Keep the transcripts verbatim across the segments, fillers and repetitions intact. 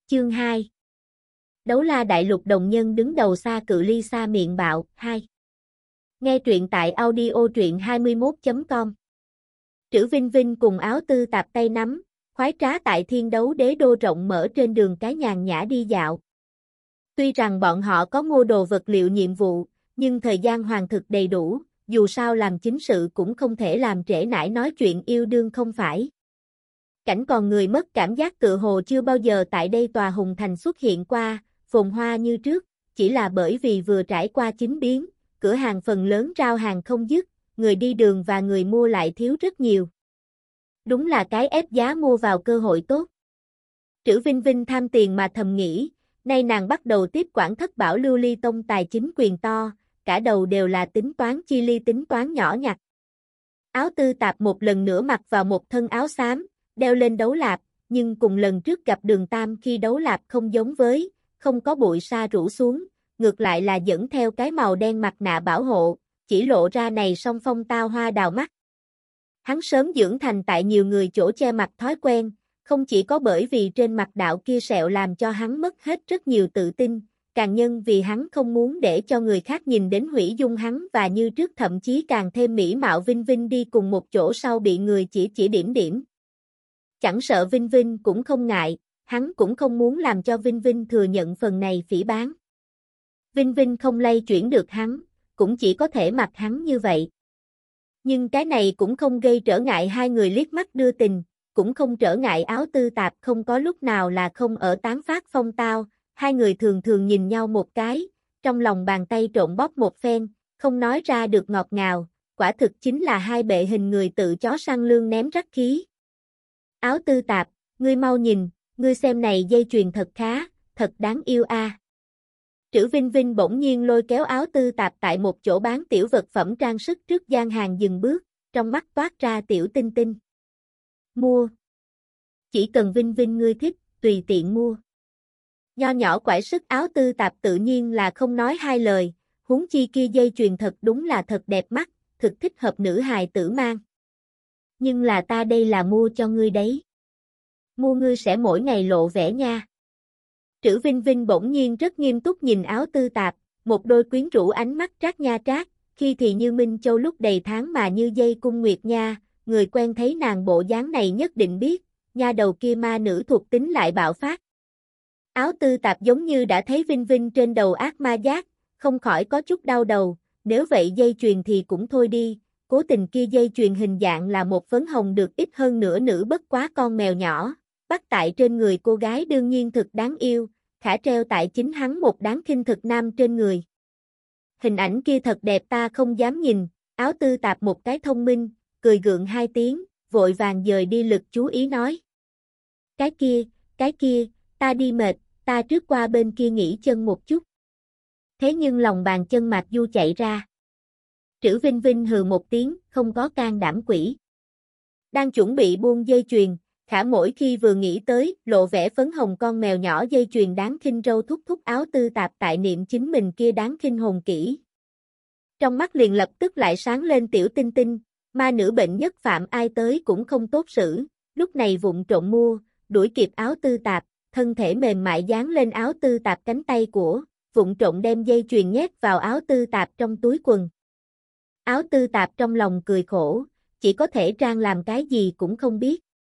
Chương hai. Đấu la đại lục đồng nhân đứng đầu xa cự ly xa miệng bạo, hai. Nghe truyện tại audio truyện hai mươi mốt chấm com. Trữ Vinh Vinh cùng Áo Tư Tạp tay nắm, khoái trá tại thiên đấu đế đô rộng mở trên đường cái nhàn nhã đi dạo. Tuy rằng bọn họ có mua đồ vật liệu nhiệm vụ, nhưng thời gian hoàn thực đầy đủ, dù sao làm chính sự cũng không thể làm trễ nải nói chuyện yêu đương không phải. Cảnh còn người mất cảm giác tựa hồ chưa bao giờ tại đây tòa hùng thành xuất hiện qua, phồn hoa như trước, chỉ là bởi vì vừa trải qua chính biến, cửa hàng phần lớn rao hàng không dứt, người đi đường và người mua lại thiếu rất nhiều. Đúng là cái ép giá mua vào cơ hội tốt. Trữ Vinh Vinh tham tiền mà thầm nghĩ, nay nàng bắt đầu tiếp quản thất bảo lưu ly tông tài chính quyền to, cả đầu đều là tính toán chi ly tính toán nhỏ nhặt. Áo Tư Tạp một lần nữa mặc vào một thân áo xám, đeo lên đấu lạp, nhưng cùng lần trước gặp Đường Tam khi đấu lạp không giống với, không có bụi sa rủ xuống, ngược lại là dẫn theo cái màu đen mặt nạ bảo hộ, chỉ lộ ra này song phong tao hoa đào mắt. Hắn sớm dưỡng thành tại nhiều người chỗ che mặt thói quen, không chỉ có bởi vì trên mặt đạo kia sẹo làm cho hắn mất hết rất nhiều tự tin, càng nhân vì hắn không muốn để cho người khác nhìn đến hủy dung hắn và như trước thậm chí càng thêm mỹ mạo Vinh Vinh đi cùng một chỗ sau bị người chỉ chỉ điểm điểm. Chẳng sợ Vinh Vinh cũng không ngại, hắn cũng không muốn làm cho Vinh Vinh thừa nhận phần này phỉ báng. Vinh Vinh không lay chuyển được hắn, cũng chỉ có thể mặc hắn như vậy. Nhưng cái này cũng không gây trở ngại hai người liếc mắt đưa tình, cũng không trở ngại Áo Tư Tạp không có lúc nào là không ở tán phát phong tao, hai người thường thường nhìn nhau một cái, trong lòng bàn tay trộn bóp một phen, không nói ra được ngọt ngào, quả thực chính là hai bệ hình người tự chó săn lương ném rắc khí. Áo Tư Tạp, ngươi mau nhìn, ngươi xem này dây chuyền thật khá, thật đáng yêu a. À. Trữ Vinh Vinh bỗng nhiên lôi kéo Áo Tư Tạp tại một chỗ bán tiểu vật phẩm trang sức trước gian hàng dừng bước, trong mắt toát ra tiểu tinh tinh. Mua. Chỉ cần Vinh Vinh ngươi thích, tùy tiện mua. Nho nhỏ quải sức Áo Tư Tạp tự nhiên là không nói hai lời, huống chi kia dây chuyền thật đúng là thật đẹp mắt, thực thích hợp nữ hài tử mang. Nhưng là ta đây là mua cho ngươi đấy. Mua ngươi sẽ mỗi ngày lộ vẻ nha. Trữ Vinh Vinh bỗng nhiên rất nghiêm túc nhìn Áo Tư Tạp, một đôi quyến rũ ánh mắt trác nha trác, khi thì như Minh Châu lúc đầy tháng mà như dây cung nguyệt nha, người quen thấy nàng bộ dáng này nhất định biết, nha đầu kia ma nữ thuộc tính lại bạo phát. Áo Tư Tạp giống như đã thấy Vinh Vinh trên đầu ác ma giác, không khỏi có chút đau đầu, nếu vậy dây chuyền thì cũng thôi đi, cố tình kia dây chuyền hình dạng là một phấn hồng được ít hơn nửa nữ bất quá con mèo nhỏ, bắt tại trên người cô gái đương nhiên thực đáng yêu, khả treo tại chính hắn một đáng khinh thực nam trên người. Hình ảnh kia thật đẹp ta không dám nhìn, Áo Tư Tạp một cái thông minh, cười gượng hai tiếng, vội vàng dời đi lực chú ý nói. Cái kia, cái kia, ta đi mệt, ta trước qua bên kia nghỉ chân một chút. Thế nhưng lòng bàn chân Mạc Du chạy ra. Trữ Vinh Vinh hừ một tiếng, không có can đảm quỷ. Đang chuẩn bị buông dây chuyền, khả mỗi khi vừa nghĩ tới, lộ vẻ phấn hồng con mèo nhỏ dây chuyền đáng khinh râu thúc thúc Áo Tư Tạp tại niệm chính mình kia đáng khinh hồn kỹ. Trong mắt liền lập tức lại sáng lên tiểu tinh tinh, ma nữ bệnh nhất phạm ai tới cũng không tốt xử, lúc này vụng trộn mua, đuổi kịp Áo Tư Tạp, thân thể mềm mại dán lên Áo Tư Tạp cánh tay của, vụng trộn đem dây chuyền nhét vào Áo Tư Tạp trong túi quần. Áo Tư Tạp trong lòng cười khổ, chỉ có thể trang làm cái gì cũng không biết.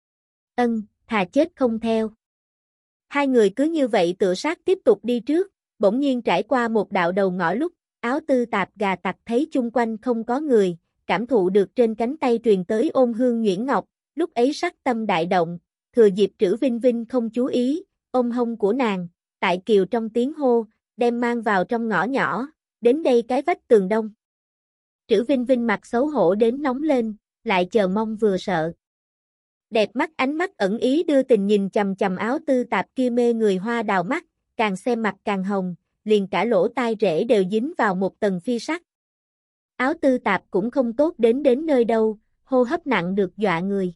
Ân, thà chết không theo. Hai người cứ như vậy tựa sát tiếp tục đi trước, bỗng nhiên trải qua một đạo đầu ngõ lúc, Áo Tư Tạp gà tặc thấy chung quanh không có người, cảm thụ được trên cánh tay truyền tới ôn hương nhuyễn ngọc, lúc ấy sắc tâm đại động, thừa dịp Trữ Vinh Vinh không chú ý, ôm hông của nàng, tại kiều trong tiếng hô, đem mang vào trong ngõ nhỏ, đến đây cái vách tường đông. Trữ Vinh Vinh mặt xấu hổ đến nóng lên, lại chờ mong vừa sợ. Đẹp mắt ánh mắt ẩn ý đưa tình nhìn chằm chằm Áo Tư Tạp kia mê người hoa đào mắt, càng xem mặt càng hồng, liền cả lỗ tai rễ đều dính vào một tầng phi sắc. Áo Tư Tạp cũng không tốt đến đến nơi đâu, hô hấp nặng được dọa người.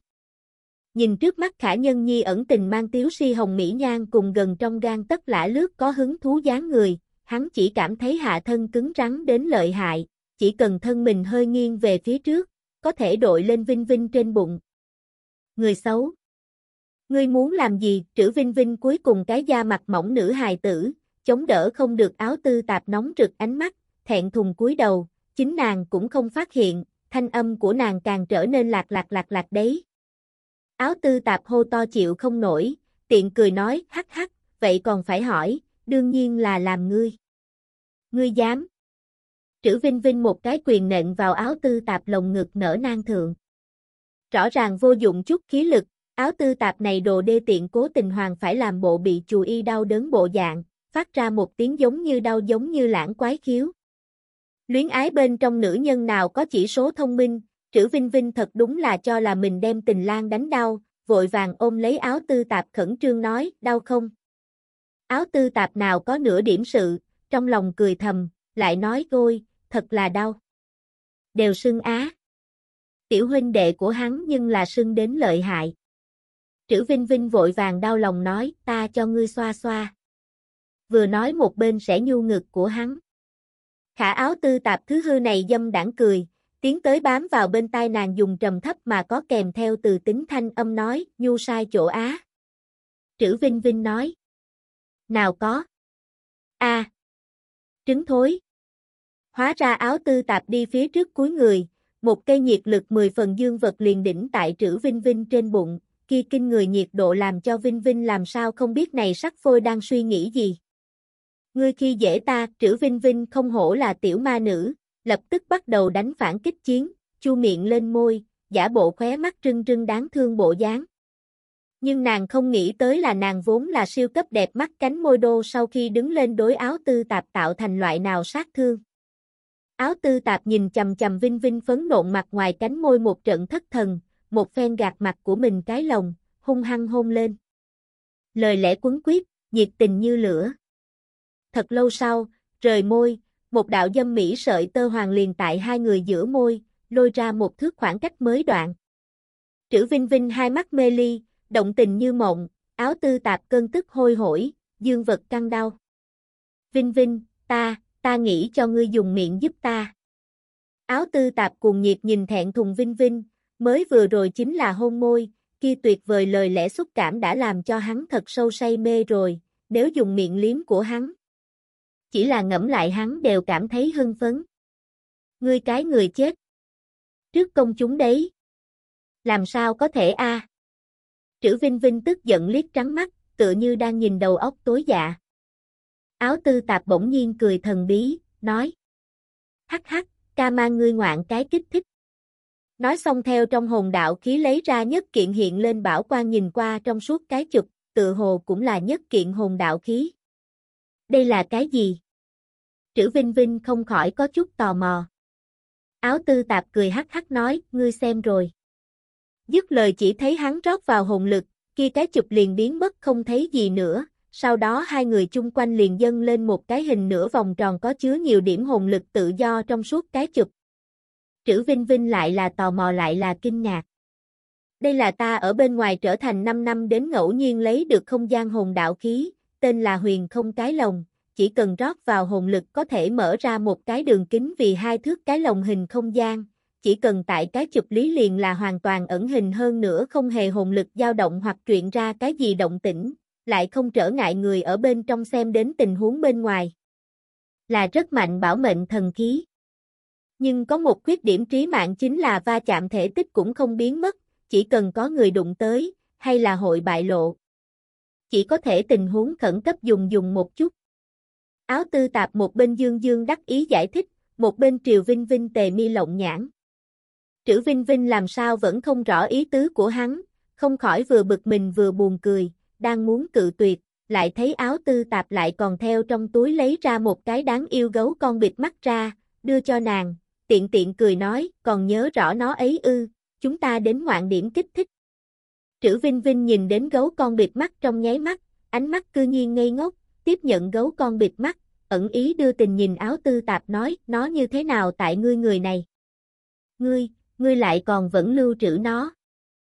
Nhìn trước mắt khả nhân nhi ẩn tình mang tiếu si hồng mỹ nhan cùng gần trong gan tất lả lướt có hứng thú dáng người, hắn chỉ cảm thấy hạ thân cứng rắn đến lợi hại, chỉ cần thân mình hơi nghiêng về phía trước, có thể đội lên Vinh Vinh trên bụng. Người xấu. Ngươi muốn làm gì? Trữ Vinh Vinh cuối cùng cái da mặt mỏng nữ hài tử, chống đỡ không được Áo Tư Tạp nóng rực ánh mắt, thẹn thùng cúi đầu, chính nàng cũng không phát hiện, thanh âm của nàng càng trở nên lạc lạc lạc lạc đấy. Áo Tư Tạp hô to chịu không nổi, tiện cười nói, hắc hắc, vậy còn phải hỏi, đương nhiên là làm ngươi. Ngươi dám. Trữ Vinh Vinh một cái quyền nện vào Áo Tư Tạp lồng ngực nở nang thượng. Rõ ràng vô dụng chút khí lực, Áo Tư Tạp này đồ đê tiện cố tình hoàng phải làm bộ bị chù y đau đớn bộ dạng, phát ra một tiếng giống như đau giống như lãng quái khiếu. Luyến ái bên trong nữ nhân nào có chỉ số thông minh, Trữ Vinh Vinh thật đúng là cho là mình đem Tình Lang đánh đau, vội vàng ôm lấy Áo Tư Tạp khẩn trương nói, đau không? Áo Tư Tạp nào có nửa điểm sự, trong lòng cười thầm, lại nói ôi, thật là đau. Đều sưng á. Tiểu huynh đệ của hắn nhưng là sưng đến lợi hại. Trữ Vinh Vinh vội vàng đau lòng nói, ta cho ngươi xoa xoa. Vừa nói một bên sẽ nhu ngực của hắn. Khả Áo Tư Tạp thứ hư này dâm đãng cười, tiến tới bám vào bên tai nàng dùng trầm thấp mà có kèm theo từ tính thanh âm nói, nhu sai chỗ á. Trữ Vinh Vinh nói. Nào có. A. À. Trứng thối. Hóa ra Áo Tư Tạp đi phía trước cuối người, một cây nhiệt lực mười phần dương vật liền đỉnh tại Trữ Vinh Vinh trên bụng, kia kinh người nhiệt độ làm cho Vinh Vinh làm sao không biết này sắc phôi đang suy nghĩ gì. Ngươi khi dễ ta, Trữ Vinh Vinh không hổ là tiểu ma nữ, lập tức bắt đầu đánh phản kích chiến, chu miệng lên môi, giả bộ khóe mắt trưng trưng đáng thương bộ dáng. Nhưng nàng không nghĩ tới là nàng vốn là siêu cấp đẹp mắt cánh môi đô sau khi đứng lên đối Áo Tư Tạp tạo thành loại nào sát thương. Áo Tư Tạp nhìn chầm chầm Vinh Vinh phấn nộn mặt ngoài cánh môi một trận thất thần, một phen gạt mặt của mình cái lồng, hung hăng hôn lên. Lời lẽ quấn quýt, nhiệt tình như lửa. Thật lâu sau, rời môi, một đạo dâm mỹ sợi tơ hoàng liền tại hai người giữa môi, lôi ra một thước khoảng cách mới đoạn. Trữ Vinh Vinh hai mắt mê ly, động tình như mộng, Áo Tư Tạp cơn tức hôi hổi, dương vật căng đau. Vinh Vinh, ta, ta nghĩ cho ngươi dùng miệng giúp ta. Áo Tư Tạp cuồng nhiệt nhìn thẹn thùng Vinh Vinh, mới vừa rồi chính là hôn môi, kia tuyệt vời lời lẽ xúc cảm đã làm cho hắn thật sâu say mê rồi, nếu dùng miệng liếm của hắn. Chỉ là ngẫm lại hắn đều cảm thấy hưng phấn. Ngươi cái người chết. Trước công chúng đấy. Làm sao có thể a? À? Trữ Vinh Vinh tức giận liếc trắng mắt, tựa như đang nhìn đầu óc tối dạ. Áo Tư Tạp bỗng nhiên cười thần bí, nói. Hắc hắc, ca mang ngươi ngoạn cái kích thích. Nói xong theo trong hồn đạo khí lấy ra nhất kiện hiện lên bảo quan nhìn qua trong suốt cái chụp, tự hồ cũng là nhất kiện hồn đạo khí. Đây là cái gì? Trữ Vinh Vinh không khỏi có chút tò mò. Áo Tư Tạp cười hắc hắc nói, ngươi xem rồi. Dứt lời chỉ thấy hắn rót vào hồn lực, kia cái chụp liền biến mất không thấy gì nữa, sau đó hai người chung quanh liền dâng lên một cái hình nửa vòng tròn có chứa nhiều điểm hồn lực tự do trong suốt cái chụp. Trữ Vinh Vinh lại là tò mò lại là kinh ngạc. Đây là ta ở bên ngoài trở thành năm năm đến ngẫu nhiên lấy được không gian hồn đạo khí, tên là huyền không cái lồng, chỉ cần rót vào hồn lực có thể mở ra một cái đường kính vì hai thước cái lồng hình không gian, chỉ cần tại cái chụp lý liền là hoàn toàn ẩn hình hơn nữa không hề hồn lực dao động hoặc truyền ra cái gì động tĩnh, lại không trở ngại người ở bên trong xem đến tình huống bên ngoài. Là rất mạnh bảo mệnh thần khí. Nhưng có một khuyết điểm trí mạng chính là va chạm thể tích cũng không biến mất, chỉ cần có người đụng tới, hay là hội bại lộ. Chỉ có thể tình huống khẩn cấp dùng dùng một chút. Áo Tư Tạp một bên dương dương đắc ý giải thích, một bên Triều Vinh Vinh tề mi lộng nhãn. Trữ Vinh Vinh làm sao vẫn không rõ ý tứ của hắn, không khỏi vừa bực mình vừa buồn cười, đang muốn cự tuyệt, lại thấy Áo Tư Tạp lại còn theo trong túi lấy ra một cái đáng yêu gấu con bịt mắt ra, đưa cho nàng, tiện tiện cười nói, còn nhớ rõ nó ấy ư, chúng ta đến ngoạn điểm kích thích. Trữ Vinh Vinh nhìn đến gấu con bịt mắt trong nháy mắt, ánh mắt cư nhiên ngây ngốc, tiếp nhận gấu con bịt mắt, ẩn ý đưa tình nhìn Áo Tư Tạp nói, nó như thế nào tại ngươi người này? Ngươi, ngươi lại còn vẫn lưu trữ nó.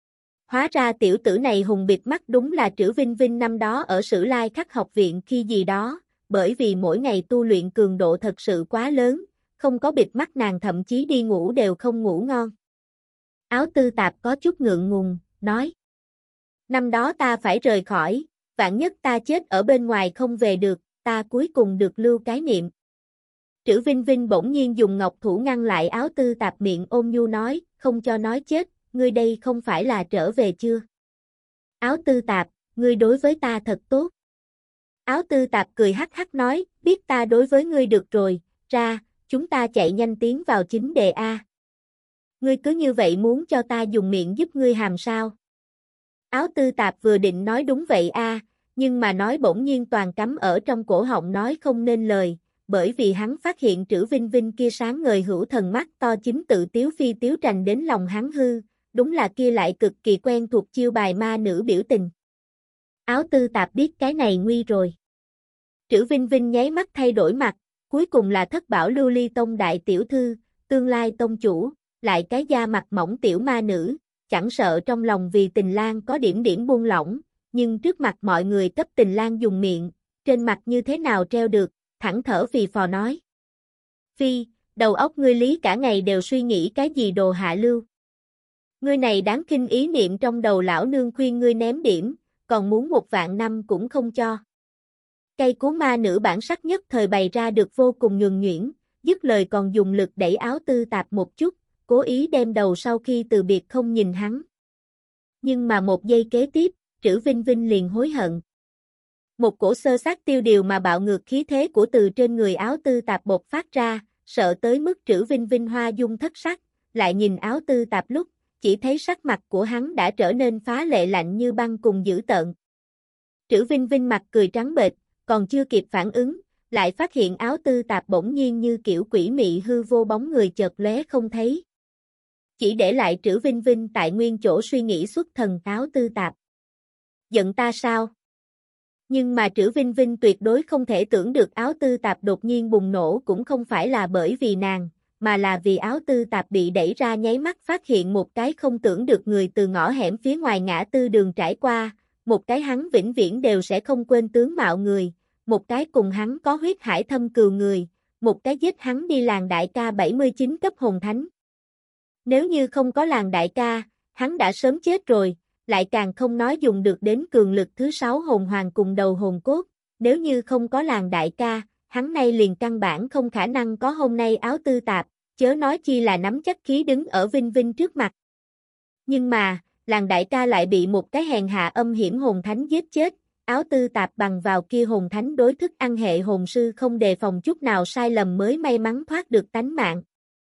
Hóa ra tiểu tử này hùng bịt mắt đúng là Trữ Vinh Vinh năm đó ở Sử Lai Khắc học viện khi gì đó, bởi vì mỗi ngày tu luyện cường độ thật sự quá lớn, không có bịt mắt nàng thậm chí đi ngủ đều không ngủ ngon. Áo Tư Tạp có chút ngượng ngùng, nói. Năm đó ta phải rời khỏi, vạn nhất ta chết ở bên ngoài không về được, ta cuối cùng được lưu cái niệm. Trữ Vinh Vinh bỗng nhiên dùng ngọc thủ ngăn lại Áo Tư Tạp miệng ôn nhu nói, không cho nói chết, ngươi đây không phải là trở về chưa? Áo Tư Tạp, ngươi đối với ta thật tốt. Áo Tư Tạp cười hắc hắc nói, biết ta đối với ngươi được rồi, ra, chúng ta chạy nhanh tiến vào chính đề A. Ngươi cứ như vậy muốn cho ta dùng miệng giúp ngươi hàm sao? Áo Tư Tạp vừa định nói đúng vậy a, nhưng mà nói bỗng nhiên toàn cắm ở trong cổ họng nói không nên lời, bởi vì hắn phát hiện Trữ Vinh Vinh kia sáng ngời hữu thần mắt to chính tự tiếu phi tiếu trành đến lòng hắn hư, đúng là kia lại cực kỳ quen thuộc chiêu bài ma nữ biểu tình. Áo Tư Tạp biết cái này nguy rồi. Trữ Vinh Vinh nháy mắt thay đổi mặt, cuối cùng là Thất Bảo Lưu Ly Tông đại tiểu thư, tương lai tông chủ, lại cái da mặt mỏng tiểu ma nữ, chẳng sợ trong lòng vì Tình Lang có điểm điểm buông lỏng, nhưng trước mặt mọi người cấp Tình Lang dùng miệng, trên mặt như thế nào treo được, thẳng thở phì phò nói. Phi, đầu óc ngươi lý cả ngày đều suy nghĩ cái gì đồ hạ lưu. Ngươi này đáng kinh ý niệm trong đầu lão nương khuyên ngươi ném điểm, còn muốn một vạn năm cũng không cho. Cây cú ma nữ bản sắc nhất thời bày ra được vô cùng nhuần nhuyễn, dứt lời còn dùng lực đẩy Áo Tư Tạp một chút, cố ý đem đầu sau khi từ biệt không nhìn hắn. Nhưng mà một giây kế tiếp, Trữ Vinh Vinh liền hối hận. Một cổ sơ sát tiêu điều mà bạo ngược khí thế của từ trên người Áo Tư Tạp bộc phát ra, sợ tới mức Trữ Vinh Vinh hoa dung thất sắc, lại nhìn Áo Tư Tạp lúc, chỉ thấy sắc mặt của hắn đã trở nên phá lệ lạnh như băng cùng dữ tợn. Trữ Vinh Vinh mặt cười trắng bệch, còn chưa kịp phản ứng, lại phát hiện Áo Tư Tạp bỗng nhiên như kiểu quỷ mị hư vô bóng người chợt lóe không thấy. Chỉ để lại Trữ Vinh Vinh tại nguyên chỗ suy nghĩ xuất thần. Áo Tư Tạp. Giận ta sao? Nhưng mà Trữ Vinh Vinh tuyệt đối không thể tưởng được Áo Tư Tạp đột nhiên bùng nổ cũng không phải là bởi vì nàng, mà là vì Áo Tư Tạp bị đẩy ra nháy mắt phát hiện một cái không tưởng được người từ ngõ hẻm phía ngoài ngã tư đường trải qua, một cái hắn vĩnh viễn đều sẽ không quên tướng mạo người, một cái cùng hắn có huyết hải thâm cừu người, một cái giết hắn đi làng đại ca bảy mươi chín cấp hồn thánh. Nếu như không có làng đại ca, hắn đã sớm chết rồi, lại càng không nói dùng được đến cường lực thứ sáu hồn hoàng cùng đầu hồn cốt, nếu như không có làng đại ca, hắn nay liền căn bản không khả năng có hôm nay. Áo Tư Tạp, chớ nói chi là nắm chắc khí đứng ở Vinh Vinh trước mặt. Nhưng mà, làng đại ca lại bị một cái hèn hạ âm hiểm hồn thánh giết chết, Áo Tư Tạp bằng vào kia hồn thánh đối thức ăn hệ hồn sư không đề phòng chút nào sai lầm mới may mắn thoát được tánh mạng.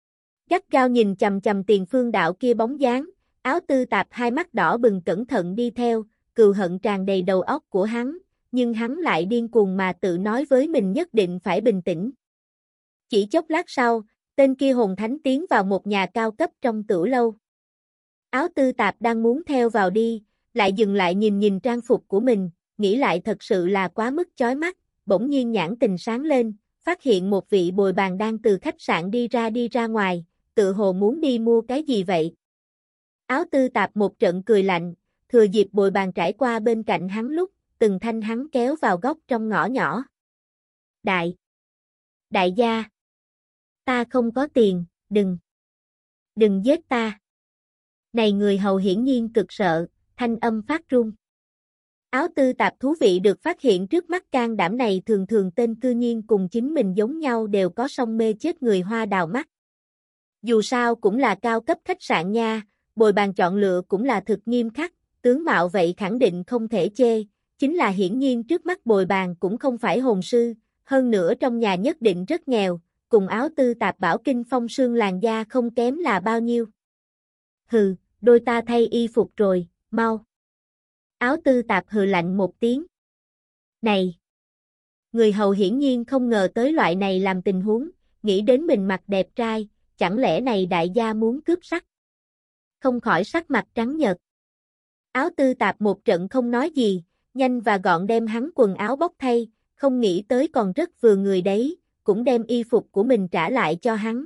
Gắt gao nhìn chằm chằm Tiền Phương đạo kia bóng dáng, Áo Tư Tạp hai mắt đỏ bừng cẩn thận đi theo, cừu hận tràn đầy đầu óc của hắn, nhưng hắn lại điên cuồng mà tự nói với mình nhất định phải bình tĩnh. Chỉ chốc lát sau, tên kia hồn thánh tiến vào một nhà cao cấp trong tửu lâu. Áo Tư Tạp đang muốn theo vào đi, lại dừng lại nhìn nhìn trang phục của mình, nghĩ lại thật sự là quá mức chói mắt, bỗng nhiên nhãn tình sáng lên, phát hiện một vị bồi bàn đang từ khách sạn đi ra đi ra ngoài, tự hồ muốn đi mua cái gì vậy. Áo Tư Tạp một trận cười lạnh, thừa dịp bồi bàn trải qua bên cạnh hắn lúc, từng thanh hắn kéo vào góc trong ngõ nhỏ. Đại! Đại gia! Ta không có tiền, đừng! Đừng giết ta! Này người hầu hiển nhiên cực sợ, thanh âm phát run. Áo Tư Tạp thú vị được phát hiện trước mắt can đảm này thường thường tên cư nhiên cùng chính mình giống nhau đều có song mê chết người hoa đào mắt. Dù sao cũng là cao cấp khách sạn nha, bồi bàn chọn lựa cũng là thực nghiêm khắc, tướng mạo vậy khẳng định không thể chê, chính là hiển nhiên trước mắt bồi bàn cũng không phải hồn sư, hơn nữa trong nhà nhất định rất nghèo, cùng Áo Tư Tạp bảo kinh phong sương làn da không kém là bao nhiêu. Hừ, đôi ta thay y phục rồi, mau. Áo Tư Tạp hừ lạnh một tiếng. Này! Người hầu hiển nhiên không ngờ tới loại này làm tình huống, nghĩ đến mình mặt đẹp trai, chẳng lẽ này đại gia muốn cướp sắc? Không khỏi sắc mặt trắng nhợt. Áo Tư Tạp một trận không nói gì, nhanh và gọn đem hắn quần áo bóc thay, không nghĩ tới còn rất vừa người đấy, cũng đem y phục của mình trả lại cho hắn.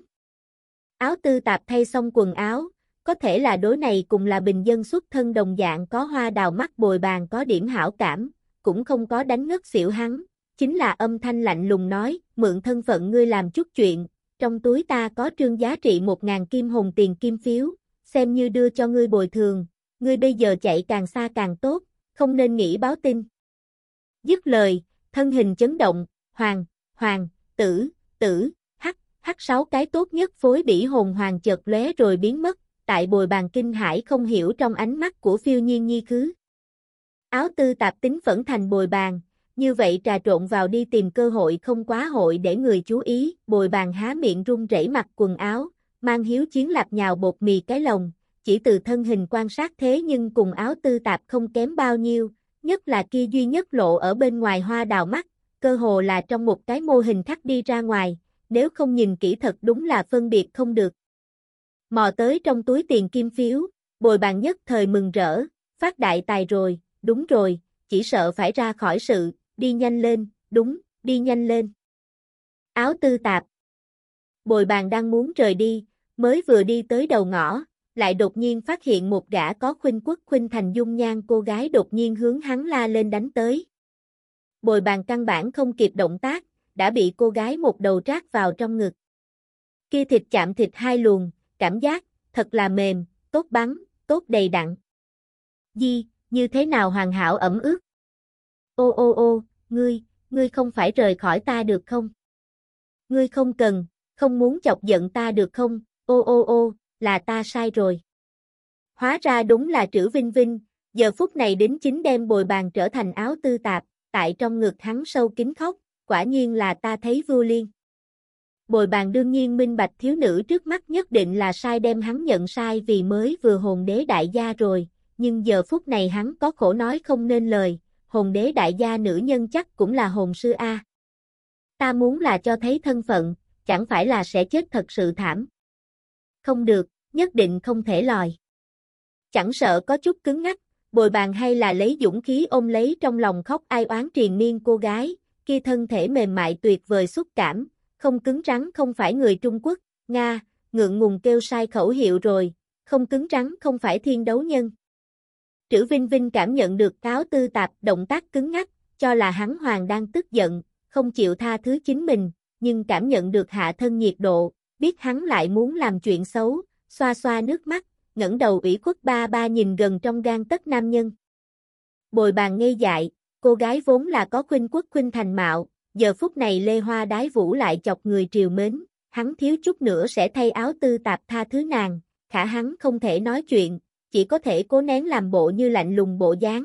Áo Tư Tạp thay xong quần áo, có thể là đối này cùng là bình dân xuất thân đồng dạng có hoa đào mắt bồi bàn có điểm hảo cảm, cũng không có đánh ngất xỉu hắn, chính là âm thanh lạnh lùng nói, mượn thân phận ngươi làm chút chuyện, trong túi ta có trương giá trị một ngàn kim hồn tiền kim phiếu, xem như đưa cho ngươi bồi thường, ngươi bây giờ chạy càng xa càng tốt, không nên nghĩ báo tin. Dứt lời, thân hình chấn động, hoàng, hoàng, tử, tử, hắc, hắc sáu cái tốt nhất phối bỉ hồn hoàng chợt lóe rồi biến mất, tại bồi bàn kinh hãi không hiểu trong ánh mắt của Phiêu Nhiên Nhi khứ. Áo Tư Tạp tính phẫn thành bồi bàn, như vậy trà trộn vào đi tìm cơ hội không quá hội để người chú ý, bồi bàn há miệng run rẩy mặc quần áo, mang hiếu chiến lạp nhào bột mì cái lồng, chỉ từ thân hình quan sát thế nhưng cùng Áo Tư Tạp không kém bao nhiêu, nhất là kia duy nhất lộ ở bên ngoài hoa đào mắt, cơ hồ là trong một cái mô hình khắc đi ra ngoài, nếu không nhìn kỹ thật đúng là phân biệt không được. Mò tới trong túi tiền kim phiếu, bồi bàn nhất thời mừng rỡ, phát đại tài rồi, đúng rồi, chỉ sợ phải ra khỏi sự, đi nhanh lên, đúng, đi nhanh lên. Áo Tư Tạp. Bồi bàn đang muốn rời đi, mới vừa đi tới đầu ngõ, lại đột nhiên phát hiện một gã có khuynh quốc khuynh thành dung nhan cô gái đột nhiên hướng hắn la lên đánh tới. Bồi bàn căn bản không kịp động tác, đã bị cô gái một đầu trát vào trong ngực. Kia thịt chạm thịt hai luồng, cảm giác, thật là mềm, tốt bắn, tốt đầy đặn. Di, như thế nào hoàn hảo ẩm ướt? Ô ô ô, ngươi, ngươi không phải rời khỏi ta được không? Ngươi không cần, không muốn chọc giận ta được không? Ô ô ô, là ta sai rồi. Hóa ra đúng là Trữ Vinh Vinh, giờ phút này đính chính đem bồi bàn trở thành Áo Tư Tạp, tại trong ngực hắn sâu kín khóc, quả nhiên là ta thấy vua liên. Bồi bàn đương nhiên minh bạch thiếu nữ trước mắt nhất định là sai đem hắn nhận sai vì mới vừa hồn đế đại gia rồi, nhưng giờ phút này hắn có khổ nói không nên lời, hồn đế đại gia nữ nhân chắc cũng là hồn sư A. Ta muốn là cho thấy thân phận, chẳng phải là sẽ chết thật sự thảm. Không được, nhất định không thể lòi. Chẳng sợ có chút cứng ngắc, bồi bàn hay là lấy dũng khí ôm lấy trong lòng khóc ai oán triền miên cô gái, kia thân thể mềm mại tuyệt vời xúc cảm, không cứng rắn không phải người Trung Quốc, Nga, ngượng ngùng kêu sai khẩu hiệu rồi, không cứng rắn không phải thiên đấu nhân. Trữ Vinh Vinh cảm nhận được Áo Tư Tạp động tác cứng ngắc, cho là hắn hoàng đang tức giận, không chịu tha thứ chính mình, nhưng cảm nhận được hạ thân nhiệt độ, biết hắn lại muốn làm chuyện xấu, xoa xoa nước mắt, ngẩng đầu ủy khuất ba ba nhìn gần trong gan tấc nam nhân. Bồi bàn ngây dại, cô gái vốn là có khuynh quốc khuynh thành mạo, giờ phút này lê hoa đái vũ lại chọc người triều mến, hắn thiếu chút nữa sẽ thay Áo Tư Tạp tha thứ nàng, khả hắn không thể nói chuyện, chỉ có thể cố nén làm bộ như lạnh lùng bộ dáng.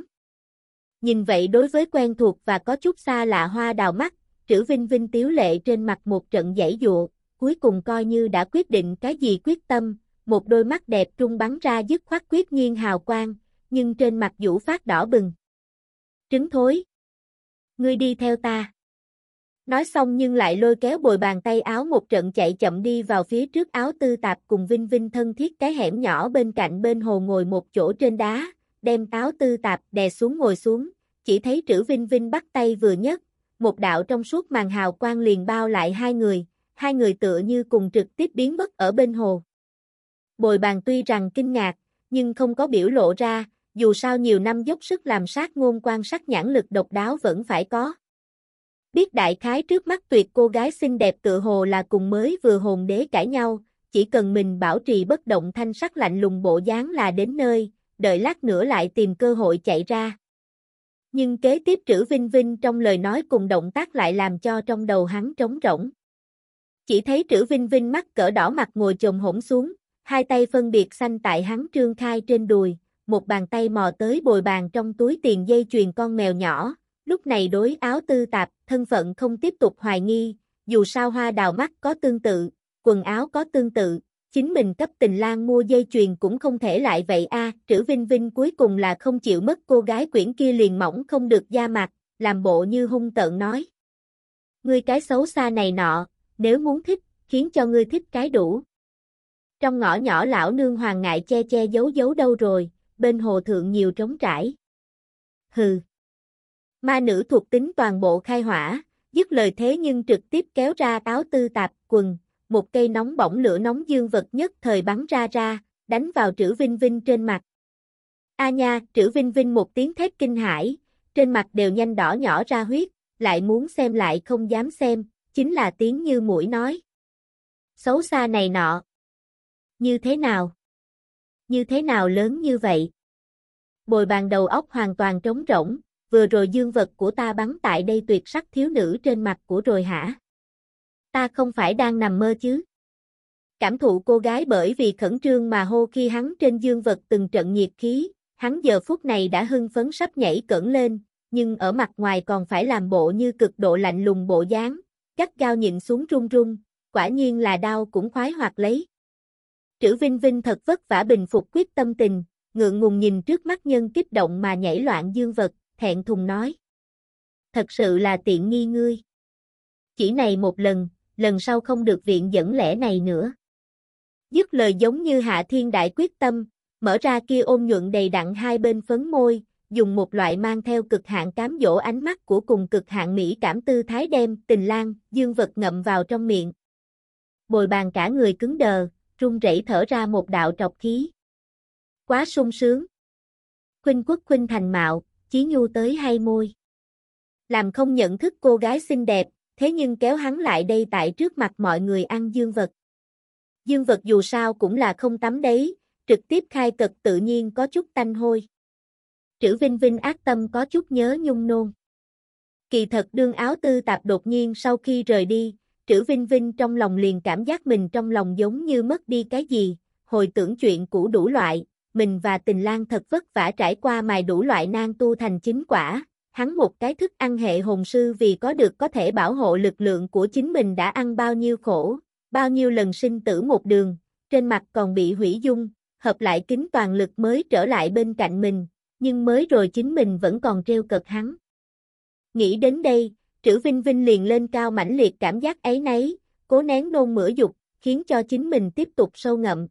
Nhìn vậy đối với quen thuộc và có chút xa lạ hoa đào mắt, Trữ Vinh Vinh tiếu lệ trên mặt một trận giãy giụa, cuối cùng coi như đã quyết định cái gì quyết tâm, một đôi mắt đẹp trung bắn ra dứt khoát quyết nhiên hào quang, nhưng trên mặt vũ phát đỏ bừng. Trứng thối! Ngươi đi theo ta. Nói xong nhưng lại lôi kéo bồi bàn tay áo một trận chạy chậm đi vào phía trước Áo Tư Tạp cùng Vinh Vinh thân thiết cái hẻm nhỏ bên cạnh bên hồ ngồi một chỗ trên đá, đem Áo Tư Tạp đè xuống ngồi xuống, chỉ thấy Trữ Vinh Vinh bắt tay vừa nhấc, một đạo trong suốt màn hào quang liền bao lại hai người, hai người tựa như cùng trực tiếp biến mất ở bên hồ. Bồi bàn tuy rằng kinh ngạc, nhưng không có biểu lộ ra, dù sao nhiều năm dốc sức làm sát ngôn quan sát nhãn lực độc đáo vẫn phải có. Biết đại khái trước mắt tuyệt cô gái xinh đẹp tựa hồ là cùng mới vừa hồn đế cãi nhau, chỉ cần mình bảo trì bất động thanh sắc lạnh lùng bộ dáng là đến nơi, đợi lát nữa lại tìm cơ hội chạy ra. Nhưng kế tiếp Trữ Vinh Vinh trong lời nói cùng động tác lại làm cho trong đầu hắn trống rỗng. Chỉ thấy Trữ Vinh Vinh mắt cỡ đỏ mặt ngồi chồm hổm xuống, hai tay phân biệt xanh tại hắn trương khai trên đùi, một bàn tay mò tới bồi bàn trong túi tiền dây chuyền con mèo nhỏ, lúc này đối Áo Tư Tạp, thân phận không tiếp tục hoài nghi, dù sao hoa đào mắt có tương tự, quần áo có tương tự, chính mình cấp Tình Lang mua dây chuyền cũng không thể lại vậy a. À, Trữ Vinh Vinh cuối cùng là không chịu mất cô gái quyển kia liền mỏng không được da mặt, làm bộ như hung tợn nói. Ngươi cái xấu xa này nọ, nếu muốn thích, khiến cho ngươi thích cái đủ. Trong ngõ nhỏ lão nương hoàng ngại che che giấu giấu đâu rồi, bên hồ thượng nhiều trống trải. Hừ. Ma nữ thuộc tính toàn bộ khai hỏa, dứt lời thế nhưng trực tiếp kéo ra Áo Tư Tạp quần, một cây nóng bỏng lửa nóng dương vật nhất thời bắn ra ra, đánh vào Trữ Vinh Vinh trên mặt. A nha, Trữ Vinh Vinh một tiếng thét kinh hãi, trên mặt đều nhanh đỏ nhỏ ra huyết, lại muốn xem lại không dám xem, chính là tiếng như mũi nói. Xấu xa này nọ. Như thế nào? Như thế nào lớn như vậy? Bồi Bàn đầu óc hoàn toàn trống rỗng, vừa rồi dương vật của ta bắn tại đây tuyệt sắc thiếu nữ trên mặt của rồi hả? Ta không phải đang nằm mơ chứ? Cảm thụ cô gái bởi vì khẩn trương mà hô khi hắn trên dương vật từng trận nhiệt khí, hắn giờ phút này đã hưng phấn sắp nhảy cẫng lên, nhưng ở mặt ngoài còn phải làm bộ như cực độ lạnh lùng bộ dáng, gắt gao nhịn xuống run run, quả nhiên là đau cũng khoái hoạt lấy. Trữ Vinh Vinh thật vất vả bình phục quyết tâm tình, ngượng ngùng nhìn trước mắt nhân kích động mà nhảy loạn dương vật, thẹn thùng nói. Thật sự là tiện nghi ngươi. Chỉ này một lần, lần sau không được viện dẫn lẽ này nữa. Dứt lời giống như hạ thiên đại quyết tâm, mở ra kia ôn nhuận đầy đặn hai bên phấn môi, dùng một loại mang theo cực hạn cám dỗ ánh mắt của cùng cực hạn mỹ cảm tư thái đem Tình Lang, dương vật ngậm vào trong miệng. Bồi Bàn cả người cứng đờ, run rẩy thở ra một đạo trọc khí. Quá sung sướng. Khuynh quốc khuynh thành mạo, chí nhu tới hay môi. Làm không nhận thức cô gái xinh đẹp, thế nhưng kéo hắn lại đây tại trước mặt mọi người ăn dương vật. Dương vật dù sao cũng là không tắm đấy, trực tiếp khai cật tự nhiên có chút tanh hôi. Trữ Vinh Vinh ác tâm có chút nhớ nhung nôn. Kỳ thật đương áo tư tạp đột nhiên sau khi rời đi, Trữ Vinh Vinh trong lòng liền cảm giác mình trong lòng giống như mất đi cái gì, hồi tưởng chuyện cũ đủ loại, mình và Tình Lang thật vất vả trải qua mài đủ loại nan tu thành chính quả, hắn một cái thức ăn hệ hồn sư vì có được có thể bảo hộ lực lượng của chính mình đã ăn bao nhiêu khổ, bao nhiêu lần sinh tử một đường, trên mặt còn bị hủy dung, hợp lại kính toàn lực mới trở lại bên cạnh mình, nhưng mới rồi chính mình vẫn còn trêu cợt hắn. Nghĩ đến đây, Trữ Vinh Vinh liền lên cao mãnh liệt cảm giác áy náy, cố nén nôn mửa dục, khiến cho chính mình tiếp tục sâu ngậm.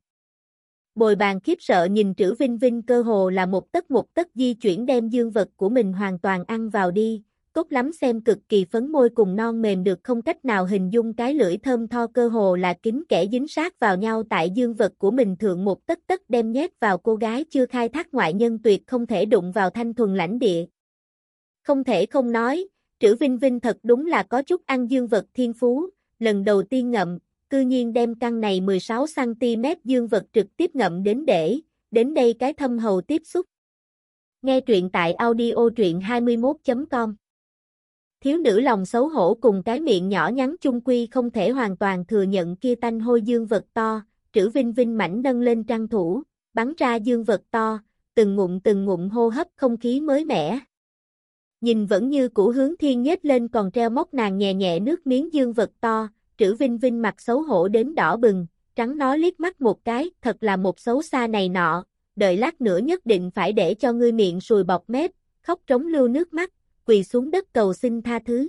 Bồi Bàn khiếp sợ nhìn Trữ Vinh Vinh cơ hồ là một tấc một tấc di chuyển đem dương vật của mình hoàn toàn ăn vào đi, tốt lắm xem cực kỳ phấn môi cùng non mềm được không cách nào hình dung cái lưỡi thơm tho cơ hồ là kín kẽ dính sát vào nhau tại dương vật của mình thượng một tấc tấc đem nhét vào cô gái chưa khai thác ngoại nhân tuyệt không thể đụng vào thanh thuần lãnh địa. Không thể không nói, Trữ Vinh Vinh thật đúng là có chút ăn dương vật thiên phú, lần đầu tiên ngậm, cư nhiên đem căn này mười sáu xăng ti mét dương vật trực tiếp ngậm đến để, đến đây cái thâm hầu tiếp xúc. Nghe truyện tại audio truyện hai mươi mốt chấm com. Thiếu nữ lòng xấu hổ cùng cái miệng nhỏ nhắn chung quy không thể hoàn toàn thừa nhận kia tanh hôi dương vật to, Trữ Vinh Vinh mảnh nâng lên trăng thủ, bắn ra dương vật to, từng ngụm từng ngụm hô hấp không khí mới mẻ. Nhìn vẫn như cũ hướng thiên nhếch lên còn treo móc nàng nhẹ nhẹ nước miếng dương vật to, Trữ Vinh Vinh mặt xấu hổ đến đỏ bừng, trắng nó liếc mắt một cái, thật là một xấu xa này nọ, đợi lát nữa nhất định phải để cho ngươi miệng sùi bọt mép, khóc trống lưu nước mắt, quỳ xuống đất cầu xin tha thứ.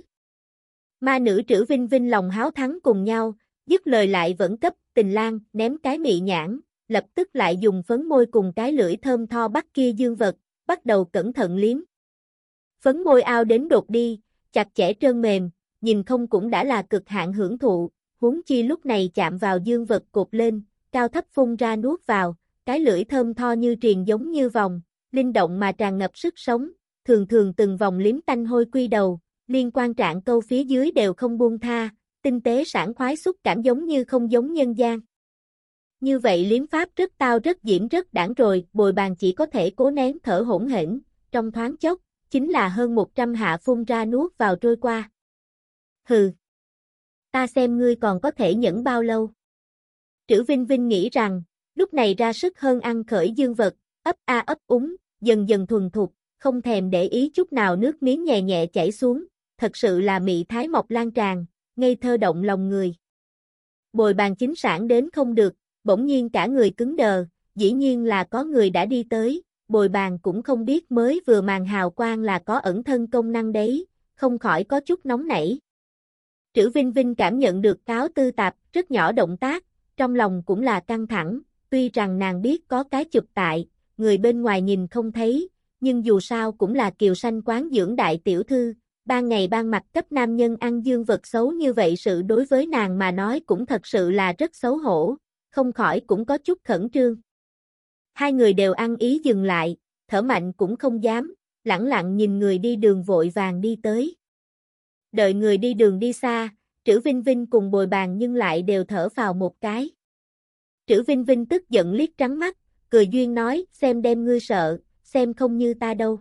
Ma nữ Trữ Vinh Vinh lòng háo thắng cùng nhau, dứt lời lại vẫn cấp Tình Lang ném cái mị nhãn, lập tức lại dùng phấn môi cùng cái lưỡi thơm tho bắt kia dương vật, bắt đầu cẩn thận liếm. Phấn môi ao đến đột đi, chặt chẽ trơn mềm, nhìn không cũng đã là cực hạn hưởng thụ, huống chi lúc này chạm vào dương vật cột lên, cao thấp phun ra nuốt vào, cái lưỡi thơm tho như triền giống như vòng, linh động mà tràn ngập sức sống, thường thường từng vòng liếm tanh hôi quy đầu, liên quan trạng câu phía dưới đều không buông tha, tinh tế sảng khoái xúc cảm giống như không giống nhân gian. Như vậy liếm pháp rất tao rất diễm rất đãng rồi, Bồi Bàn chỉ có thể cố nén thở hỗn hển, trong thoáng chốc, chính là hơn một trăm hạ phun ra nuốt vào trôi qua. Hừ. Ta xem ngươi còn có thể nhẫn bao lâu. Trữ Vinh Vinh nghĩ rằng, lúc này ra sức hơn ăn khởi dương vật, ấp a ấp úng, dần dần thuần thục, không thèm để ý chút nào nước miếng nhẹ nhẹ chảy xuống, thật sự là mị thái mọc lan tràn, ngây thơ động lòng người. Bồi Bàn chính sản đến không được, bỗng nhiên cả người cứng đờ, dĩ nhiên là có người đã đi tới, Bồi Bàn cũng không biết mới vừa màn hào quang là có ẩn thân công năng đấy, không khỏi có chút nóng nảy. Trữ Vinh Vinh cảm nhận được Áo Tư Tạp rất nhỏ động tác, trong lòng cũng là căng thẳng, tuy rằng nàng biết có cái chụp tại, người bên ngoài nhìn không thấy, nhưng dù sao cũng là Kiều Sanh quán dưỡng đại tiểu thư, ban ngày ban mặt cấp nam nhân ăn dương vật xấu như vậy sự đối với nàng mà nói cũng thật sự là rất xấu hổ, không khỏi cũng có chút khẩn trương. Hai người đều ăn ý dừng lại, thở mạnh cũng không dám, lẳng lặng nhìn người đi đường vội vàng đi tới. Đợi người đi đường đi xa, Trữ Vinh Vinh cùng Bồi Bàn nhưng lại đều thở phào một cái. Trữ Vinh Vinh tức giận liếc trắng mắt, cười duyên nói, xem đem ngươi sợ, xem không như ta đâu.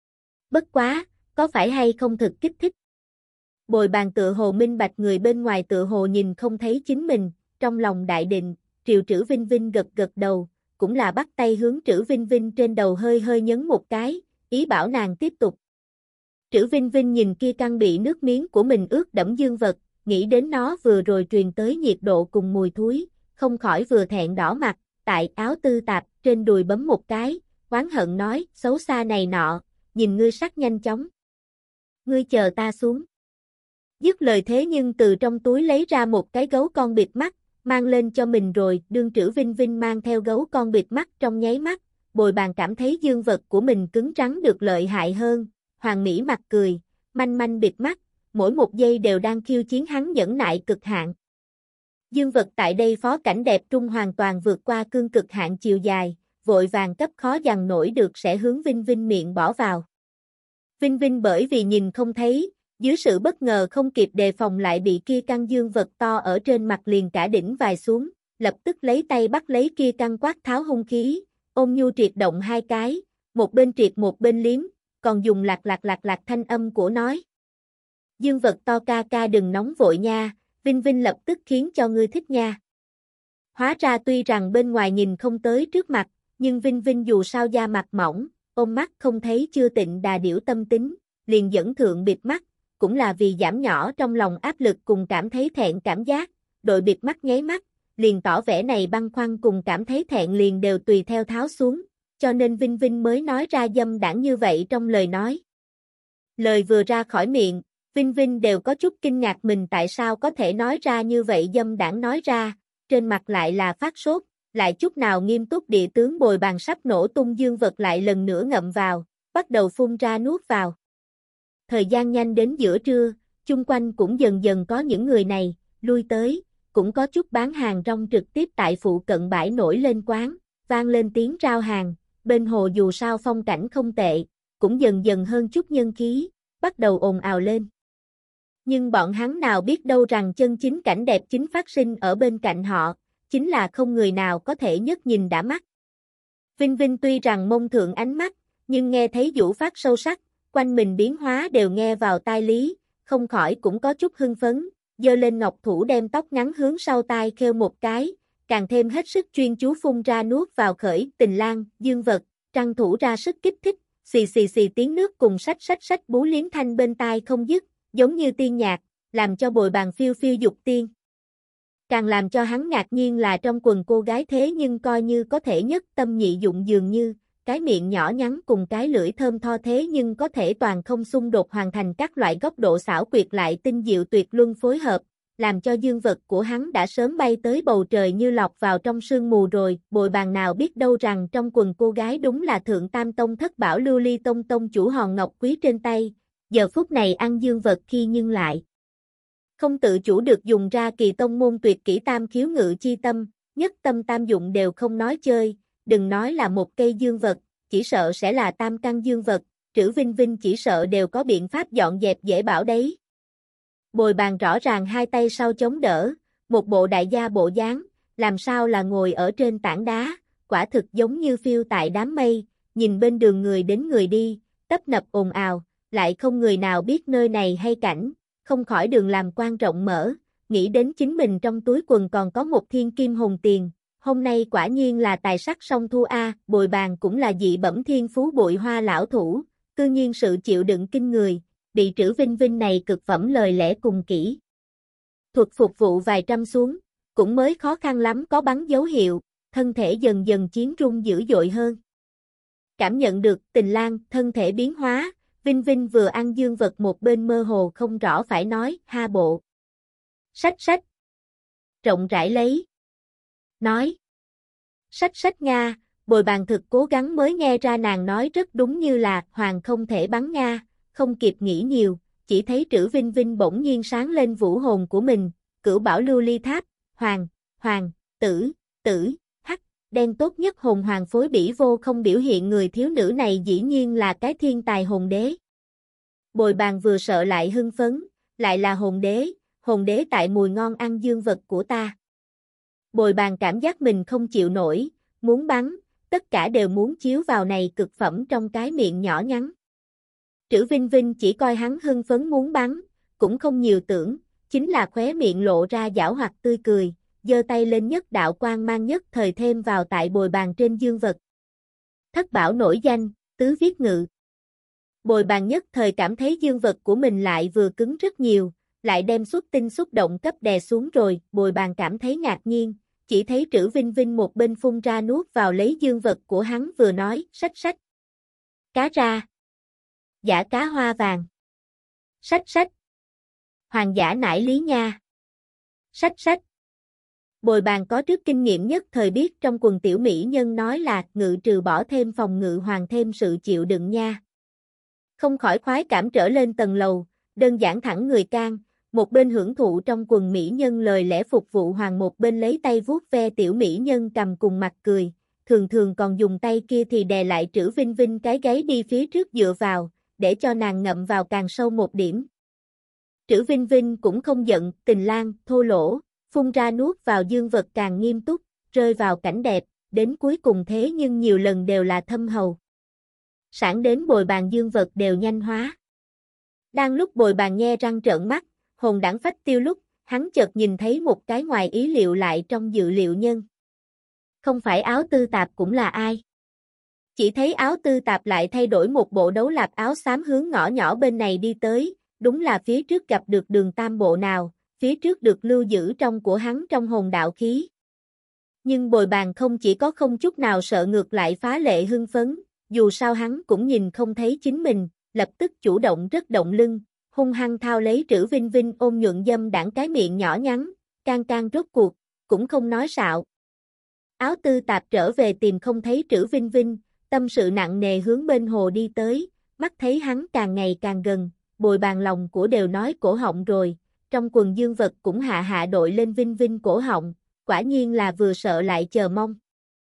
Bất quá, có phải hay không thực kích thích? Bồi bàn tự hồ minh bạch người bên ngoài tự hồ nhìn không thấy chính mình, trong lòng đại định, Triều Trữ Vinh Vinh gật gật đầu, cũng là bắt tay hướng Trữ Vinh Vinh trên đầu hơi hơi nhấn một cái, ý bảo nàng tiếp tục. Trữ Vinh Vinh nhìn kia căn bị nước miếng của mình ướt đẫm dương vật, nghĩ đến nó vừa rồi truyền tới nhiệt độ cùng mùi thúi, không khỏi vừa thẹn đỏ mặt, tại áo tư tạp trên đùi bấm một cái, oán hận nói, xấu xa này nọ, nhìn ngươi sắc nhanh chóng. Ngươi chờ ta xuống. Dứt lời thế nhưng từ trong túi lấy ra một cái gấu con bịt mắt, mang lên cho mình rồi, đương Trữ Vinh Vinh mang theo gấu con bịt mắt trong nháy mắt, Bồi Bàn cảm thấy dương vật của mình cứng rắn được lợi hại hơn, Hoàng Mỹ mặt cười, manh manh bịt mắt, mỗi một giây đều đang khiêu chiến hắn nhẫn nại cực hạn. Dương vật tại đây phó cảnh đẹp trung hoàn toàn vượt qua cương cực hạn chiều dài, vội vàng cấp khó dằn nổi được sẽ hướng Vinh Vinh miệng bỏ vào. Vinh Vinh bởi vì nhìn không thấy, dưới sự bất ngờ không kịp đề phòng lại bị kia căn dương vật to ở trên mặt liền cả đỉnh vài xuống, lập tức lấy tay bắt lấy kia căn quát tháo hung khí, ôm nhu triệt động hai cái, một bên triệt một bên liếm, còn dùng lạc lạc lạc lạc thanh âm của nói. Dương vật to ca ca đừng nóng vội nha, Vinh Vinh lập tức khiến cho ngươi thích nha. Hóa ra tuy rằng bên ngoài nhìn không tới trước mặt, nhưng Vinh Vinh dù sao da mặt mỏng, ôm mắt không thấy chưa tịnh đà điểu tâm tính, liền dẫn thượng bịt mắt, cũng là vì giảm nhỏ trong lòng áp lực cùng cảm thấy thẹn cảm giác, đội bịt mắt nháy mắt, liền tỏ vẻ này băn khoăn cùng cảm thấy thẹn liền đều tùy theo tháo xuống, cho nên Vinh Vinh mới nói ra dâm đảng như vậy trong lời nói. Lời vừa ra khỏi miệng, Vinh Vinh đều có chút kinh ngạc mình tại sao có thể nói ra như vậy dâm đảng nói ra, trên mặt lại là phát sốt, lại chút nào nghiêm túc địa tướng Bồi Bàn sắp nổ tung dương vật lại lần nữa ngậm vào, bắt đầu phun ra nuốt vào. Thời gian nhanh đến giữa trưa, chung quanh cũng dần dần có những người này, lui tới, cũng có chút bán hàng rong trực tiếp tại phụ cận bãi nổi lên quán, vang lên tiếng rao hàng, bên hồ dù sao phong cảnh không tệ, cũng dần dần hơn chút nhân khí, bắt đầu ồn ào lên. Nhưng bọn hắn nào biết đâu rằng chân chính cảnh đẹp chính phát sinh ở bên cạnh họ, chính là không người nào có thể nhất nhìn đã mắt. Vinh Vinh tuy rằng mông thượng ánh mắt, nhưng nghe thấy vũ phát sâu sắc, quanh mình biến hóa đều nghe vào tai lý, không khỏi cũng có chút hưng phấn, giơ lên ngọc thủ đem tóc ngắn hướng sau tai khêu một cái, càng thêm hết sức chuyên chú phun ra nuốt vào khởi tình lang, dương vật, trăng thủ ra sức kích thích, xì xì xì tiếng nước cùng sách sách sách bú liếm thanh bên tai không dứt, giống như tiên nhạc, làm cho Bồi Bàn phiêu phiêu dục tiên. Càng làm cho hắn ngạc nhiên là trong quần cô gái thế nhưng coi như có thể nhất tâm nhị dụng dường như, cái miệng nhỏ nhắn cùng cái lưỡi thơm tho thế nhưng có thể toàn không xung đột hoàn thành các loại góc độ xảo quyệt lại tinh diệu tuyệt luân phối hợp, làm cho dương vật của hắn đã sớm bay tới bầu trời như lọt vào trong sương mù rồi, Bồi Bàn nào biết đâu rằng trong quần cô gái đúng là Thượng Tam Tông Thất Bảo Lưu Ly Tông Tông chủ hòn ngọc quý trên tay, giờ phút này ăn dương vật khi nhưng lại không tự chủ được dùng ra kỳ tông môn tuyệt kỹ tam khiếu ngự chi tâm, nhất tâm tam dụng đều không nói chơi, đừng nói là một cây dương vật, chỉ sợ sẽ là tam căn dương vật, Trữ Vinh Vinh chỉ sợ đều có biện pháp dọn dẹp dễ bảo đấy. Bồi Bàn rõ ràng hai tay sau chống đỡ, một bộ đại gia bộ dáng, làm sao là ngồi ở trên tảng đá, quả thực giống như phiêu tại đám mây, nhìn bên đường người đến người đi, tấp nập ồn ào, lại không người nào biết nơi này hay cảnh, không khỏi đường làm quan rộng mở, nghĩ đến chính mình trong túi quần còn có một thiên kim hồng tiền, hôm nay quả nhiên là tài sắc song thu a, Bồi Bàn cũng là dị bẩm thiên phú bụi hoa lão thủ, cư nhiên sự chịu đựng kinh người, bị Trữ Vinh Vinh này cực phẩm lời lẽ cùng kỹ thuật phục vụ vài trăm xuống, cũng mới khó khăn lắm có bắn dấu hiệu, thân thể dần dần chiến rung dữ dội hơn. Cảm nhận được tình lang, thân thể biến hóa, Vinh Vinh vừa ăn dương vật một bên mơ hồ không rõ phải nói, ha bộ. Sách sách. Rộng rãi lấy. Nói. Sách sách Nga, Bồi Bàn thực cố gắng mới nghe ra nàng nói rất đúng như là hoàng không thể bắn Nga, không kịp nghĩ nhiều, chỉ thấy Trữ Vinh Vinh bỗng nhiên sáng lên vũ hồn của mình, Cửu Bảo Lưu Ly Tháp, hoàng, hoàng, tử, tử, hắc, đen tốt nhất hồn hoàng phối bỉ vô không biểu hiện người thiếu nữ này dĩ nhiên là cái thiên tài hồn đế. Bồi Bàn vừa sợ lại hưng phấn, lại là hồn đế, hồn đế tại mùi ngon ăn dương vật của ta. Bồi Bàn cảm giác mình không chịu nổi, muốn bắn, tất cả đều muốn chiếu vào này cực phẩm trong cái miệng nhỏ nhắn. Trữ Vinh Vinh chỉ coi hắn hưng phấn muốn bắn, cũng không nhiều tưởng, chính là khóe miệng lộ ra giảo hoạt tươi cười, giơ tay lên nhất đạo quang mang nhất thời thêm vào tại bồi bàn trên dương vật. Thất bảo nổi danh, tứ viết ngự. Bồi bàn nhất thời cảm thấy dương vật của mình lại vừa cứng rất nhiều, lại đem xuất tinh xúc động cấp đè xuống rồi, bồi bàn cảm thấy ngạc nhiên, chỉ thấy Trữ Vinh Vinh một bên phun ra nuốt vào lấy dương vật của hắn vừa nói, sách sách. Cá ra. Giả cá hoa vàng. Sách sách. Hoàng giả nải lý nha. Sách sách. Bồi bàn có trước kinh nghiệm nhất thời biết trong quần tiểu mỹ nhân nói là ngự trừ bỏ thêm phòng ngự hoàng thêm sự chịu đựng nha. Không khỏi khoái cảm trở lên tầng lầu, đơn giản thẳng người can, một bên hưởng thụ trong quần mỹ nhân lời lẽ phục vụ hoàng một bên lấy tay vuốt ve tiểu mỹ nhân cầm cùng mặt cười, thường thường còn dùng tay kia thì đè lại Trữ Vinh Vinh cái gáy đi phía trước dựa vào, để cho nàng ngậm vào càng sâu một điểm. Trữ Vinh Vinh cũng không giận, tình lang, thô lỗ, phun ra nuốt vào dương vật càng nghiêm túc, rơi vào cảnh đẹp, đến cuối cùng thế nhưng nhiều lần đều là thâm hầu. Sản đến bồi bàn dương vật đều nhanh hóa. Đang lúc bồi bàn nghe răng trợn mắt, hồn đãng phách tiêu lúc, hắn chợt nhìn thấy một cái ngoài ý liệu lại trong dự liệu nhân. Không phải Áo Tư Tạp cũng là ai. Chỉ thấy Áo Tư Tạp lại thay đổi một bộ đấu lạp áo xám hướng ngõ nhỏ bên này đi tới, đúng là phía trước gặp được Đường Tam bộ nào, phía trước được lưu giữ trong của hắn trong hồn đạo khí. Nhưng bồi bàn không chỉ có không chút nào sợ ngược lại phá lệ hưng phấn, dù sao hắn cũng nhìn không thấy chính mình, lập tức chủ động rất động lưng, hung hăng thao lấy Trữ Vinh Vinh ôm nhuận dâm đảng cái miệng nhỏ nhắn, can can rốt cuộc, cũng không nói sạo. Áo Tư Tạp trở về tìm không thấy Trữ Vinh Vinh, tâm sự nặng nề hướng bên hồ đi tới, mắt thấy hắn càng ngày càng gần, bồi bàn lòng của đều nói cổ họng rồi, trong quần dương vật cũng hạ hạ đội lên Vinh Vinh cổ họng, quả nhiên là vừa sợ lại chờ mong.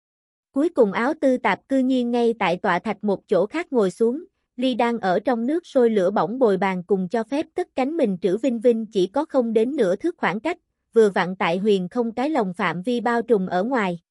Cuối cùng Áo Tư Tạp cư nhiên ngay tại tọa thạch một chỗ khác ngồi xuống, ly đang ở trong nước sôi lửa bỏng bồi bàn cùng cho phép cất cánh mình Trữ Vinh Vinh chỉ có không đến nửa thước khoảng cách, vừa vặn tại huyền không cái lồng phạm vi bao trùm ở ngoài.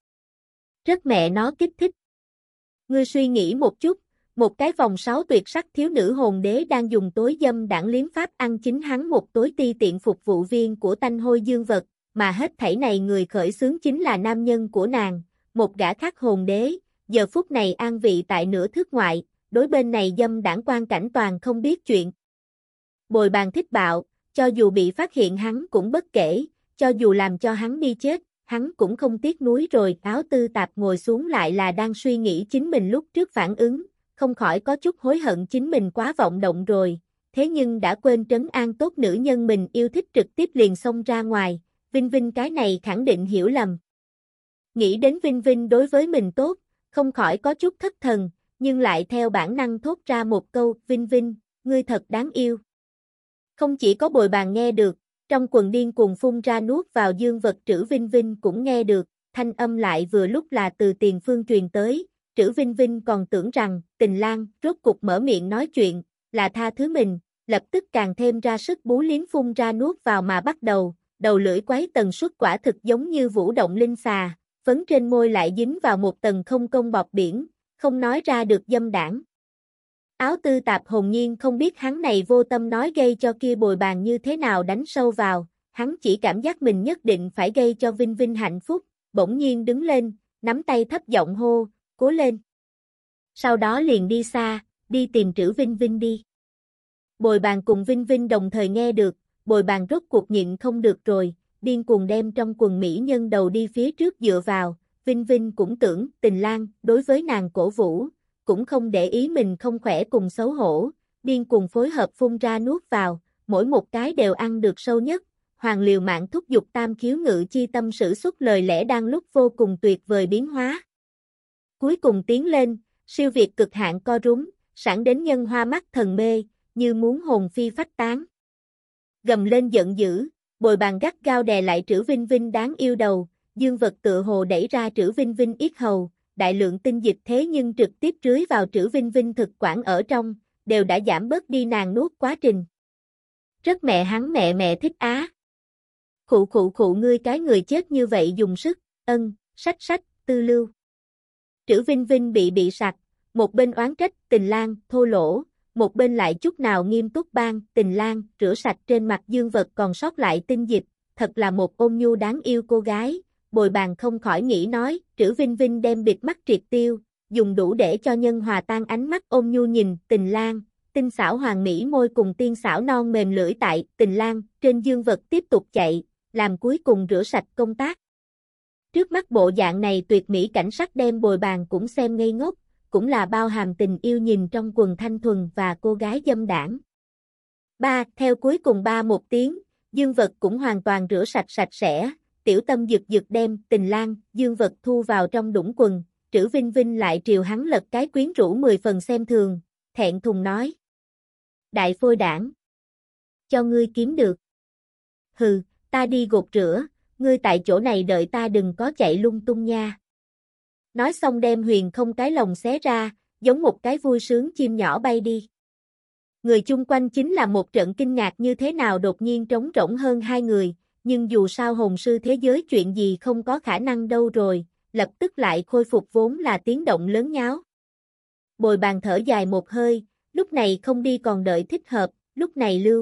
Rất mẹ nó kích thích. Ngươi suy nghĩ một chút, một cái vòng sáu tuyệt sắc thiếu nữ hồn đế đang dùng tối dâm đảng liếm pháp ăn chính hắn một tối ti tiện phục vụ viên của tanh hôi dương vật, mà hết thảy này người khởi xướng chính là nam nhân của nàng, một gã khác hồn đế, giờ phút này an vị tại nửa thước ngoại, đối bên này dâm đảng quan cảnh toàn không biết chuyện. Bồi bàn thích bạo, cho dù bị phát hiện hắn cũng bất kể, cho dù làm cho hắn đi chết, hắn cũng không tiếc nuối rồi. Áo Tư Tạp ngồi xuống lại là đang suy nghĩ chính mình lúc trước phản ứng, không khỏi có chút hối hận chính mình quá vọng động rồi, thế nhưng đã quên trấn an tốt nữ nhân mình yêu thích trực tiếp liền xông ra ngoài, Vinh Vinh cái này khẳng định hiểu lầm. Nghĩ đến Vinh Vinh đối với mình tốt, không khỏi có chút thất thần, nhưng lại theo bản năng thốt ra một câu, Vinh Vinh, ngươi thật đáng yêu. Không chỉ có bồi bàn nghe được, trong quần điên cuồng phun ra nuốt vào dương vật Trữ Vinh Vinh cũng nghe được, thanh âm lại vừa lúc là từ tiền phương truyền tới, Trữ Vinh Vinh còn tưởng rằng, tình lang, rốt cục mở miệng nói chuyện, là tha thứ mình, lập tức càng thêm ra sức bú liếm phun ra nuốt vào mà bắt đầu, đầu lưỡi quấy tần suất quả thực giống như vũ động linh xà, phấn trên môi lại dính vào một tầng không công bọt biển, không nói ra được dâm đảng. Áo Tư Tạp hồn nhiên không biết hắn này vô tâm nói gây cho kia bồi bàn như thế nào đánh sâu vào, hắn chỉ cảm giác mình nhất định phải gây cho Vinh Vinh hạnh phúc, bỗng nhiên đứng lên, nắm tay thấp giọng hô, cố lên. Sau đó liền đi xa, đi tìm Trữ Vinh Vinh đi. Bồi bàn cùng Vinh Vinh đồng thời nghe được, bồi bàn rốt cuộc nhịn không được rồi, điên cuồng đem trong quần mỹ nhân đầu đi phía trước dựa vào, Vinh Vinh cũng tưởng, tình lang, đối với nàng cổ vũ, cũng không để ý mình không khỏe cùng xấu hổ, điên cuồng phối hợp phun ra nuốt vào, mỗi một cái đều ăn được sâu nhất, hoàng liều mạng thúc giục tam khiếu ngự chi tâm sử xuất lời lẽ đang lúc vô cùng tuyệt vời biến hóa. Cuối cùng tiến lên, siêu việt cực hạn co rúm, sẵn đến nhân hoa mắt thần mê, như muốn hồn phi phách tán. Gầm lên giận dữ, bồi bàn gắt gao đè lại Trữ Vinh Vinh đáng yêu đầu, dương vật tựa hồ đẩy ra Trữ Vinh Vinh yết hầu, đại lượng tinh dịch thế nhưng trực tiếp rưới vào Trữ Vinh Vinh thực quản ở trong, đều đã giảm bớt đi nàng nuốt quá trình. Rất mẹ hắn mẹ mẹ thích á. Khụ khụ khụ ngươi cái người chết như vậy dùng sức, ân, sách sách, tư lưu. Trữ Vinh Vinh bị bị sặc, một bên oán trách Tình Lang thô lỗ, một bên lại chút nào nghiêm túc ban Tình Lang rửa sạch trên mặt dương vật còn sót lại tinh dịch, thật là một ôn nhu đáng yêu cô gái. Bồi bàn không khỏi nghĩ nói, Trữ Vinh Vinh đem bịt mắt triệt tiêu, dùng đủ để cho nhân hòa tan ánh mắt ôn nhu nhìn Tình Lang, tinh xảo hoàng mỹ môi cùng tiên xảo non mềm lưỡi tại Tình Lang trên dương vật tiếp tục chạy, làm cuối cùng rửa sạch công tác. Trước mắt bộ dạng này tuyệt mỹ cảnh sắc đem bồi bàn cũng xem ngây ngốc, cũng là bao hàm tình yêu nhìn trong quần thanh thuần và cô gái dâm đảng. ba. Theo cuối cùng ba một tiếng, dương vật cũng hoàn toàn rửa sạch sạch sẽ, Tiểu Tâm giật giật đem Tình Lang dương vật thu vào trong đũng quần, Trữ Vinh Vinh lại triều hắn lật cái quyến rũ mười phần xem thường, thẹn thùng nói. Đại phôi đảng! Cho ngươi kiếm được. Hừ, ta đi gột rửa, ngươi tại chỗ này đợi ta đừng có chạy lung tung nha. Nói xong đem huyền không cái lồng xé ra, giống một cái vui sướng chim nhỏ bay đi. Người chung quanh chính là một trận kinh ngạc như thế nào đột nhiên trống rỗng hơn hai người, nhưng dù sao hồn sư thế giới chuyện gì không có khả năng đâu rồi, lập tức lại khôi phục vốn là tiếng động lớn nháo. Bồi bàn thở dài một hơi, lúc này không đi còn đợi thích hợp, lúc này lưu.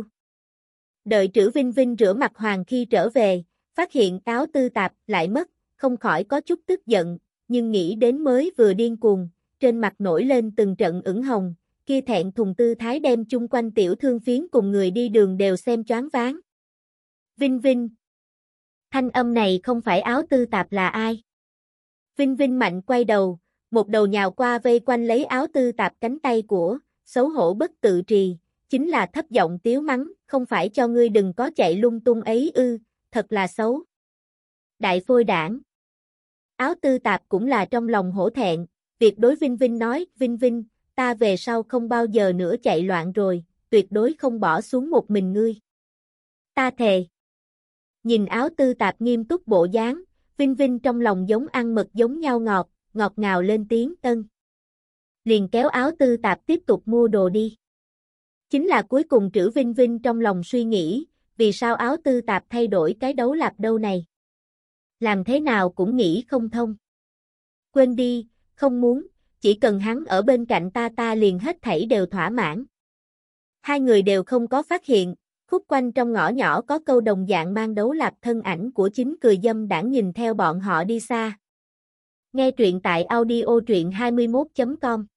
Đợi Trữ Vinh Vinh rửa mặt hoàng khi trở về, phát hiện áo tư tạp lại mất, không khỏi có chút tức giận, nhưng nghĩ đến mới vừa điên cuồng, trên mặt nổi lên từng trận ửng hồng, kia thẹn thùng tư thái đem chung quanh tiểu thương phiến cùng người đi đường đều xem choáng váng. Vinh Vinh. Thanh âm này không phải áo tư tạp là ai? Vinh Vinh mạnh quay đầu, một đầu nhào qua vây quanh lấy áo tư tạp cánh tay của, xấu hổ bất tự trì, chính là thấp giọng tiếu mắng, không phải cho ngươi đừng có chạy lung tung ấy ư, thật là xấu. Đại phôi đảng. Áo tư tạp cũng là trong lòng hổ thẹn, việc đối Vinh Vinh nói, Vinh Vinh, ta về sau không bao giờ nữa chạy loạn rồi, tuyệt đối không bỏ xuống một mình ngươi. Ta thề. Nhìn áo tư tạp nghiêm túc bộ dáng, Vinh Vinh trong lòng giống ăn mật giống nhau ngọt, ngọt ngào lên tiếng ân. Liền kéo áo tư tạp tiếp tục mua đồ đi. Chính là cuối cùng Trữ Vinh Vinh trong lòng suy nghĩ, vì sao áo tư tạp thay đổi cái đấu lạp đâu này. Làm thế nào cũng nghĩ không thông. Quên đi, không muốn, chỉ cần hắn ở bên cạnh ta ta liền hết thảy đều thỏa mãn. Hai người đều không có phát hiện, khúc quanh trong ngõ nhỏ có câu đồng dạng mang đấu lạp thân ảnh của chính cười dâm đãng nhìn theo bọn họ đi xa. Nghe truyện tại audio truyện hai mươi mốt chấm com